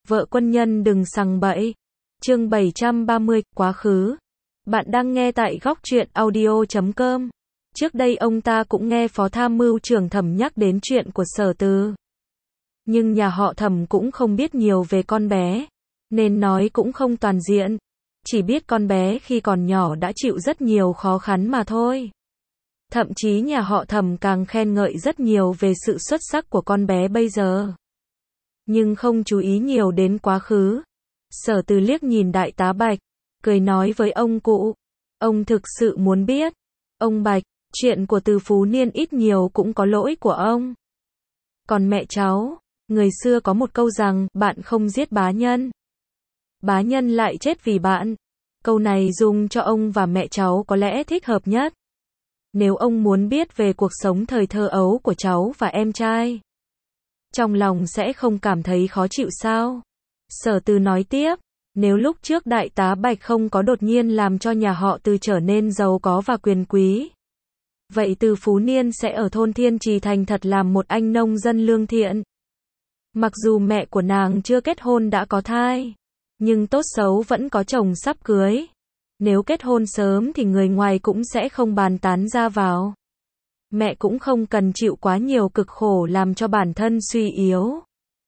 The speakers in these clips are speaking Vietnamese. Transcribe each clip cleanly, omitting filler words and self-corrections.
Vợ quân nhân đừng sằng bậy. Chương 730, quá khứ. Bạn đang nghe tại góc truyện audio.com. Trước đây ông ta cũng nghe Phó Tham mưu trưởng Thẩm nhắc đến chuyện của Sở Từ. Nhưng nhà họ Thẩm cũng không biết nhiều về con bé, nên nói cũng không toàn diện. Chỉ biết con bé khi còn nhỏ đã chịu rất nhiều khó khăn mà thôi. Thậm chí nhà họ Thẩm càng khen ngợi rất nhiều về sự xuất sắc của con bé bây giờ. Nhưng không chú ý nhiều đến quá khứ. Sở Từ liếc nhìn Đại tá Bạch, cười nói với ông cụ. Ông thực sự muốn biết. Ông Bạch, chuyện của Từ Phú Niên ít nhiều cũng có lỗi của ông. Còn mẹ cháu, người xưa có một câu rằng, bạn không giết bá nhân, bá nhân lại chết vì bạn. Câu này dùng cho ông và mẹ cháu có lẽ thích hợp nhất. Nếu ông muốn biết về cuộc sống thời thơ ấu của cháu và em trai, trong lòng sẽ không cảm thấy khó chịu sao? Sở Từ nói tiếp, nếu lúc trước Đại tá Bạch không có đột nhiên làm cho nhà họ Từ trở nên giàu có và quyền quý, vậy Từ Phú Niên sẽ ở thôn Thiên Trì thành thật làm một anh nông dân lương thiện. Mặc dù mẹ của nàng chưa kết hôn đã có thai, nhưng tốt xấu vẫn có chồng sắp cưới. Nếu kết hôn sớm thì người ngoài cũng sẽ không bàn tán ra vào. Mẹ cũng không cần chịu quá nhiều cực khổ làm cho bản thân suy yếu.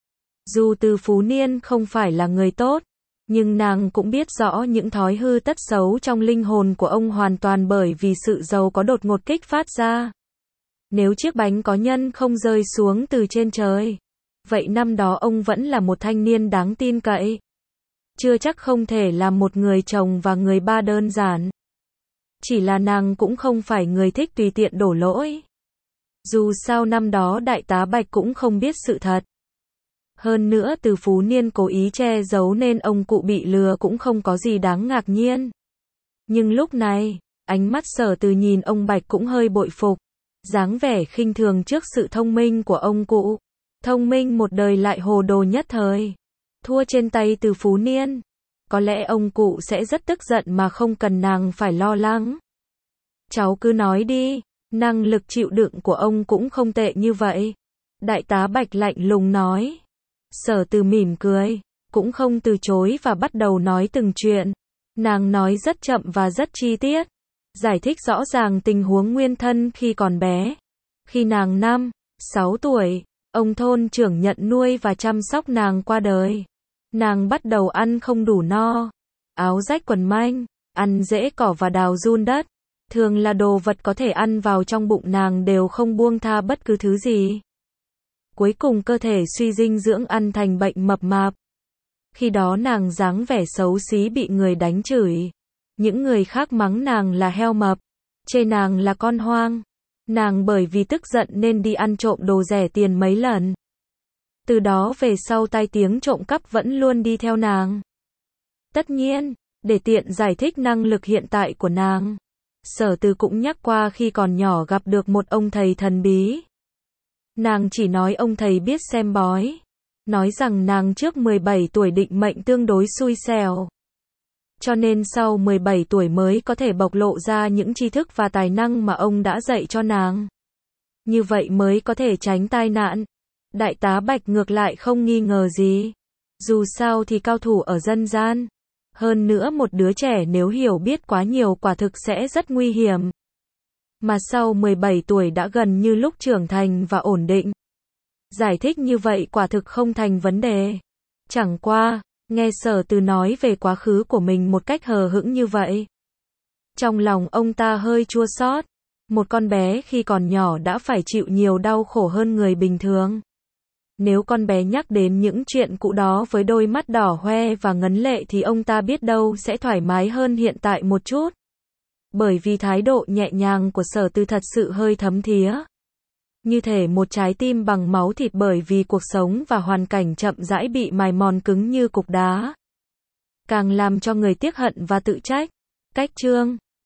Dù Từ Phú Niên không phải là người tốt, nhưng nàng cũng biết rõ những thói hư tật xấu trong linh hồn của ông hoàn toàn bởi vì sự giàu có đột ngột kích phát ra. Nếu chiếc bánh có nhân không rơi xuống từ trên trời, vậy năm đó ông vẫn là một thanh niên đáng tin cậy. Chưa chắc không thể làm một người chồng và người ba đơn giản. Chỉ là nàng cũng không phải người thích tùy tiện đổ lỗi. Dù sao năm đó Đại tá Bạch cũng không biết sự thật. Hơn nữa Từ Phú Niên cố ý che giấu nên ông cụ bị lừa cũng không có gì đáng ngạc nhiên. Nhưng lúc này, ánh mắt Sở Từ nhìn ông Bạch cũng hơi bội phục. Dáng vẻ khinh thường trước sự thông minh của ông cụ. Thông minh một đời lại hồ đồ nhất thời. Thua trên tay Từ Phú Niên. Có lẽ ông cụ sẽ rất tức giận mà không cần nàng phải lo lắng. Cháu cứ nói đi, năng lực chịu đựng của ông cũng không tệ như vậy. Đại tá Bạch lạnh lùng nói. Sở Từ mỉm cười, cũng không từ chối và bắt đầu nói từng chuyện. Nàng nói rất chậm và rất chi tiết, giải thích rõ ràng tình huống nguyên thân khi còn bé. Khi nàng 5, 6 tuổi, ông thôn trưởng nhận nuôi và chăm sóc nàng qua đời. Nàng bắt đầu ăn không đủ no, áo rách quần manh, ăn rễ cỏ và đào giun đất. Thường là đồ vật có thể ăn vào trong bụng nàng đều không buông tha bất cứ thứ gì. Cuối cùng cơ thể suy dinh dưỡng ăn thành bệnh mập mạp. Khi đó nàng dáng vẻ xấu xí bị người đánh chửi. Những người khác mắng nàng là heo mập, chê nàng là con hoang. Nàng bởi vì tức giận nên đi ăn trộm đồ rẻ tiền mấy lần. Từ đó về sau tai tiếng trộm cắp vẫn luôn đi theo nàng. Tất nhiên, để tiện giải thích năng lực hiện tại của nàng, Sở Từ cũng nhắc qua khi còn nhỏ gặp được một ông thầy thần bí. Nàng chỉ nói ông thầy biết xem bói. Nói rằng nàng trước 17 tuổi định mệnh tương đối xui xẻo. Cho nên sau 17 tuổi mới có thể bộc lộ ra những tri thức và tài năng mà ông đã dạy cho nàng. Như vậy mới có thể tránh tai nạn. Đại tá Bạch ngược lại không nghi ngờ gì. Dù sao thì cao thủ ở dân gian. Hơn nữa một đứa trẻ nếu hiểu biết quá nhiều quả thực sẽ rất nguy hiểm. Mà sau 17 tuổi đã gần như lúc trưởng thành và ổn định. Giải thích như vậy quả thực không thành vấn đề. Chẳng qua, nghe Sở Từ nói về quá khứ của mình một cách hờ hững như vậy. Trong lòng ông ta hơi chua xót. Một con bé khi còn nhỏ đã phải chịu nhiều đau khổ hơn người bình thường. Nếu con bé nhắc đến những chuyện cũ đó với đôi mắt đỏ hoe và ngấn lệ thì ông ta biết đâu sẽ thoải mái hơn hiện tại một chút. Bởi vì thái độ nhẹ nhàng của Sở Từ thật sự hơi thấm thía. Như thể một trái tim bằng máu thịt bởi vì cuộc sống và hoàn cảnh chậm rãi bị mài mòn cứng như cục đá. Càng làm cho người tiếc hận và tự trách. Cách chương